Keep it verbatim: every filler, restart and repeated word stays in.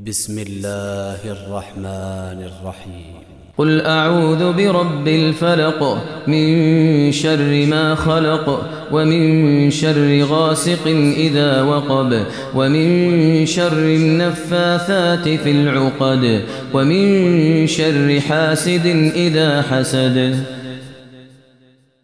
بسم الله الرحمن الرحيم. قل أعوذ برب الفلق من شر ما خلق ومن شر غاسق إذا وقب ومن شر النفاثات في العقد ومن شر حاسد إذا حسد.